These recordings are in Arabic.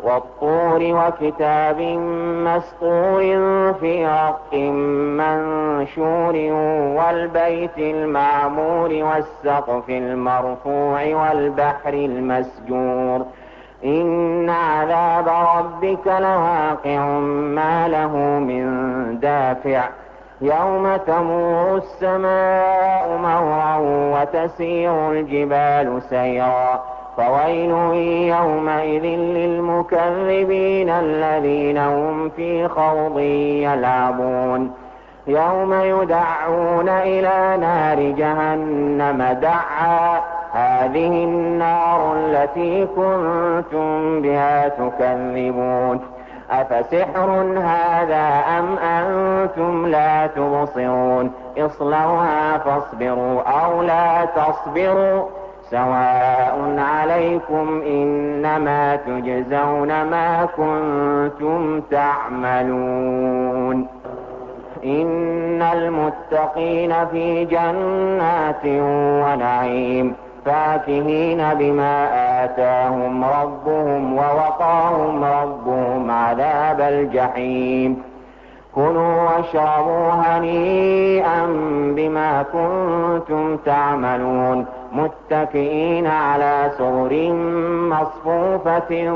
والطور وكتاب مسطور في رق منشور والبيت المعمور والسقف المرفوع والبحر المسجور إن عذاب ربك لواقع ما له من دافع يوم تمور السماء مورا وتسير الجبال سيرا فويل يومئذ للمكذبين الذين هم في خوض يلعبون يوم يدعون إلى نار جهنم دعا هذه النار التي كنتم بها تكذبون أفسحر هذا أم أنتم لا تبصرون اصلوها فاصبروا أو لا تصبروا سواء عليكم إنما تجزون ما كنتم تعملون إن المتقين في جنات ونعيم فاكهين بما آتاهم ربهم ووقاهم ربهم عذاب الجحيم كلوا واشربوا هنيئا بما كنتم تعملون متكئين على سرر مصفوفة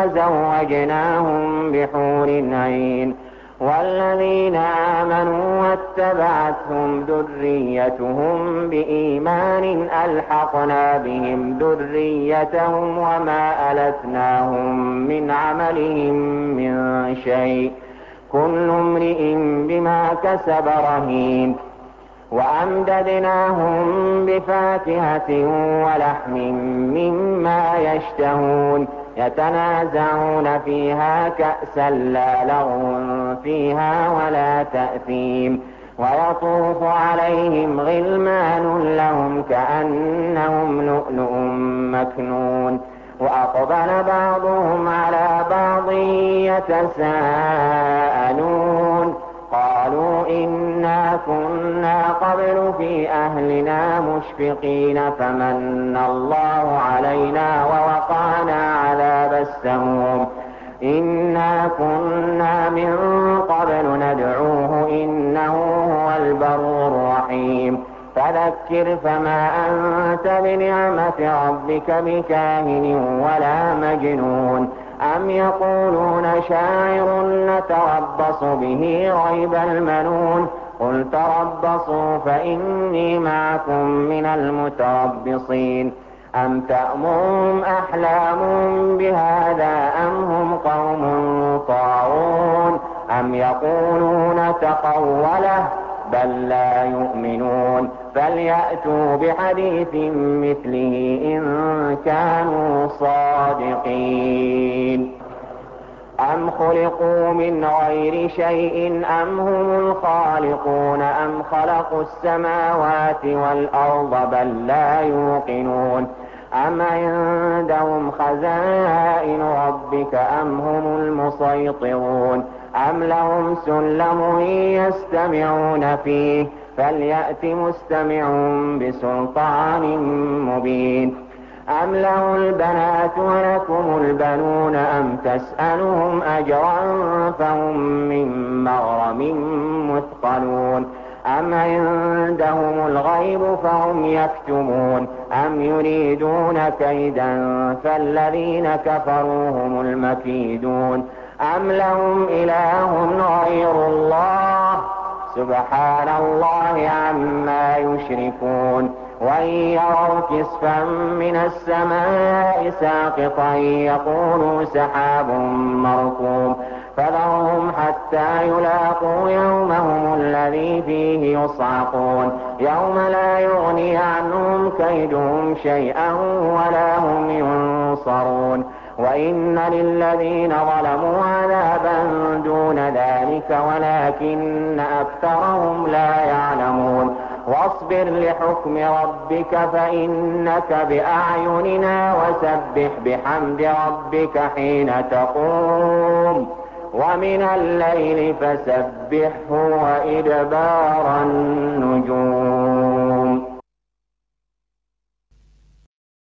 وزوجناهم بحور عين والذين آمنوا واتبعتهم ذريتهم بإيمان ألحقنا بهم ذريتهم وما ألتناهم من عملهم من شيء كل امرئ بما كسب رهين وأمددناهم بفاكهة ولحم مما يشتهون يتنازعون فيها كأسا لا لغو فيها ولا تأثيم ويطوف عليهم غلمان لهم كأنهم لؤلؤ مكنون وأقبل بعضهم على بعض يتساءلون قالوا إنا كنا قبل في أهلنا مشفقين فمن الله علينا ووقانا عذاب السموم إنا كنا من قبل ندعوه إنه هو البر الرحيم فذكر فما أنت بنعمة ربك بكاهن ولا مجنون أم يقولون شاعر نتربص به ريب المنون قل تربصوا فإني معكم من المتربصين أم تأمرهم أحلامهم بهذا أم هم قوم طاغون أم يقولون تقوله بل لا يؤمنون فليأتوا بحديث مثله إن كانوا صادقين أم خلقوا من غير شيء أم هم الخالقون أم خلقوا السماوات والأرض بل لا يوقنون أم عندهم خزائن ربك أم هم المسيطرون أم لهم سلم يستمعون فيه فليأت مستمع بسلطان مبين أم له البنات ولكم البنون أم تسألهم أجرا فهم من مغرم مثقلون أم عندهم الغيب فهم يكتمون أم يريدون كيدا فالذين كفروا هم المكيدون أم لهم إله غير الله سبحان الله عما يشركون وإن يروا كسفا من السماء ساقطا يقولوا سحاب مركوم فذرهم حتى يلاقوا يومهم الذي فيه يصعقون يوم لا يغني عنهم كيدهم شيئا ولا هم ينصرون وإن للذين ظلموا عذابا دون ذلك ولكن أكثرهم لا يعلمون واصبر لحكم ربك فإنك بأعيننا وسبح بحمد ربك حين تقوم ومن الليل فسبحه وإدبار النجوم